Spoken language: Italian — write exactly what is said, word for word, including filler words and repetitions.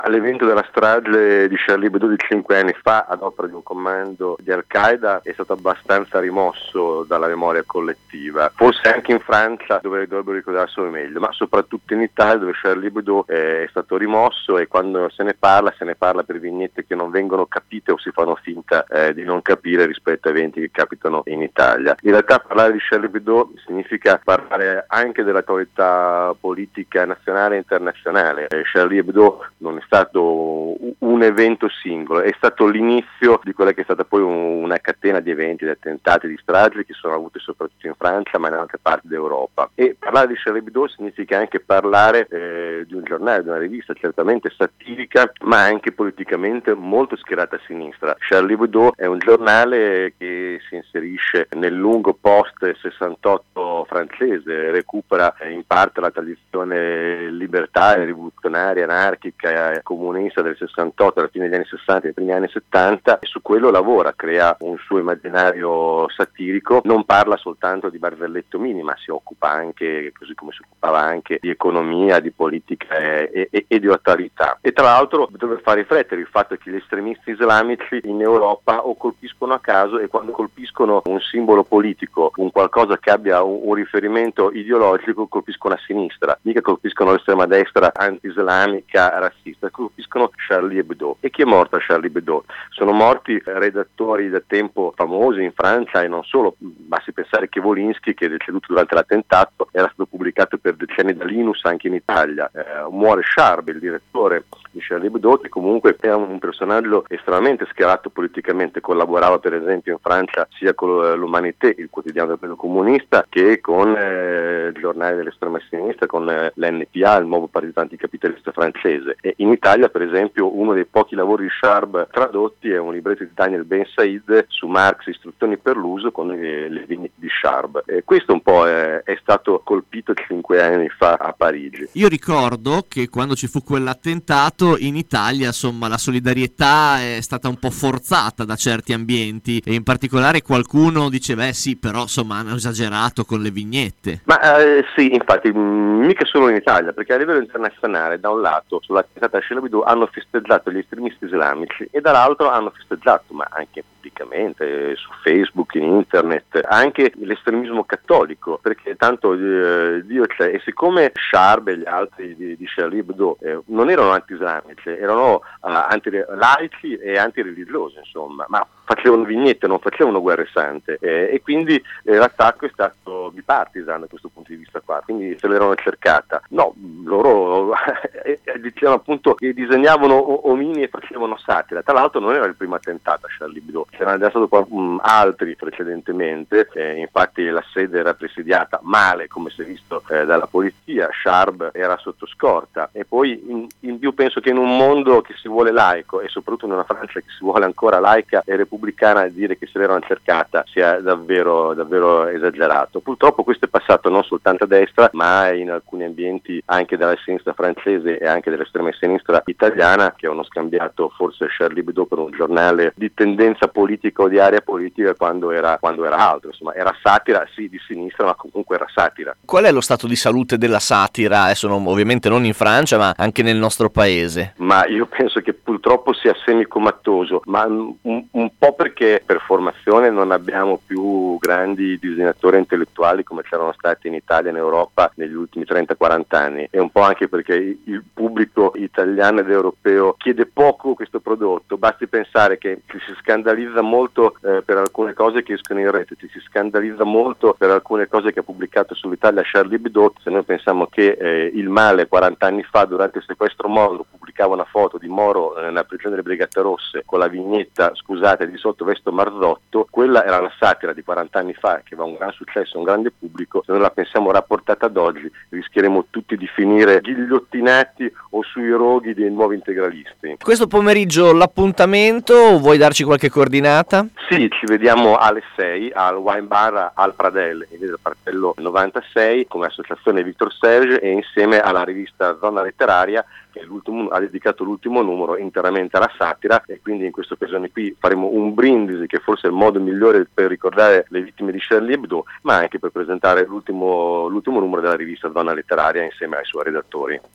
all'evento della strage di Charlie Hebdo di cinque anni fa ad opera di un comando di Al-Qaeda è stato abbastanza rimosso dalla memoria collettiva, forse anche in Francia dove dovrebbero ricordarselo meglio, ma soprattutto in Italia dove Charlie Hebdo è stato rimosso, e quando se ne parla se ne parla per vignette che non vengono capite o si fanno finta eh, di non capire rispetto a eventi che capitano in Italia. In realtà parlare di Charlie Hebdo significa parlare anche dell'attualità politica nazionale e internazionale. eh, Charlie Hebdo non è stato un evento singolo, è stato l'inizio di quella che è stata poi una catena di eventi, di attentati, di stragi che sono avuti soprattutto in Francia ma in altre parti d'Europa. E parlare di Charlie Hebdo significa anche parlare eh, di un giornale, di una rivista certamente satirica ma anche politicamente molto schierata a sinistra. Charlie Hebdo è un giornale che si inserisce nel lungo post sessantotto francese, recupera in parte la tradizione libertaria, rivoluzionaria, anarchica e comunista del sessantotto, alla fine degli anni sessanta e ai primi anni settanta, e su quello lavora, crea un suo immaginario satirico, non parla soltanto di Barzelletto Mini, ma si occupa anche, così come si occupava anche, di economia, di politica e, e, e di attualità. E tra l'altro deve far riflettere il fatto che gli estremisti islamici in Europa o colpiscono a caso, e quando colpiscono un simbolo politico, un qualcosa che abbia un, un riferimento ideologico, colpiscono a sinistra, mica colpiscono l'estrema destra anti-islamica, razzista, colpiscono Charlie Hebdo. E chi è morto a Charlie Hebdo? Sono morti redattori da tempo famosi in Francia e non solo, basti pensare che Wolinski, che è deceduto durante l'attentato, era stato pubblicato per decenni da Linus anche in Italia. Eh, muore Charb, il direttore di Charlie Hebdo, che comunque era un personaggio estremamente schierato politicamente, collaborava per esempio in Francia sia con l'Humanité, il quotidiano del Partito Comunista, che con eh, il giornale dell'estrema sinistra, con eh, l'N P A, il nuovo partito anticapitalista francese. E in Italia per esempio uno dei pochi lavori di Charb tradotti è un libretto di Daniel Ben Said su Marx, istruzioni per l'uso, con le, le vignette di Charb. E questo un po' è, è stato colpito cinque anni fa a Parigi. Io ricordo che quando ci fu quell'attentato in Italia, insomma, la solidarietà è stata un po' forzata da certi ambienti, e in particolare qualcuno diceva eh sì, però insomma hanno esagerato con le vignette. Ma eh, sì, infatti mh, mica solo in Italia, perché a livello internazionale da un lato sull'attentato a Charlie Hebdo hanno festeggiato gli estremisti islamici e dall'altro hanno festeggiato, ma anche pubblicamente, eh, su Facebook, in internet, anche l'estremismo cattolico, perché tanto eh, Dio c'è. E siccome Charb e gli altri di, di Charlie Hebdo eh, non erano anti-islamici, erano uh, anti-laici e anti-religiosi, insomma, ma facevano vignette, non facevano guerre sante, eh, e quindi eh, l'attacco è stato bipartisan da questo punto di vista qua, quindi se l'erano cercata. No, loro dicevano appunto che disegnavano omini e facevano satira. Tra l'altro non era il primo attentato a Charlie Hebdo, c'erano già stati um, altri precedentemente, eh, infatti la sede era presidiata male, come si è visto eh, dalla polizia, Charb era sotto scorta, e poi in, in più penso che in un mondo che si vuole laico, e soprattutto in una Francia che si vuole ancora laica e repubblicana, dire che se l'erano cercata sia davvero davvero esagerato. Purtroppo questo è passato non soltanto a destra, ma in alcuni ambienti anche della sinistra francese e anche dell'estrema sinistra italiana, che hanno scambiato forse Charlie Hebdo per un giornale di tendenza politica o di area politica quando era, quando era altro. Insomma, era satira, sì, di sinistra, ma comunque era satira. Qual è lo stato di salute della satira? Adesso non, ovviamente non in Francia, ma anche nel nostro paese. Ma io penso che purtroppo sia semicomatoso, ma un, un po' perché per formazione non abbiamo più grandi disegnatori intellettuali come c'erano stati in Italia e in Europa negli ultimi trenta quaranta anni, e un po' anche perché il pubblico italiano ed europeo chiede poco questo prodotto. Basti pensare che ci si scandalizza molto eh, per alcune cose che escono in rete, ci si scandalizza molto per alcune cose che ha pubblicato sull'Italia Charlie Hebdo. Se noi pensiamo che eh, il Male quaranta anni fa durante il sequestro Moro pubblicava una foto di Moro eh, nella prigione delle Brigate Rosse con la vignetta scusate di sotto vesto Marzotto, quella era la satira di quaranta anni fa che aveva un gran successo, un grande pubblico. Se noi la pensiamo rapportata ad oggi rischieremo tutti di finire ghigliottinati o sui roghi dei nuovi integralisti. Questo pomeriggio l'appuntamento, vuoi darci qualche coordinata? Sì, ci vediamo alle sei al Wine Bar al Pradel, in via del Partello novantasei, come associazione Victor Serge, e insieme alla rivista Zona Letteraria, che l'ultimo, ha dedicato l'ultimo numero interamente alla satira, e quindi in questa occasione qui faremo un brindisi, che forse è il modo migliore per ricordare le vittime di Charlie Hebdo, ma anche per presentare l'ultimo, l'ultimo numero della rivista Zona Letteraria insieme ai suoi redattori.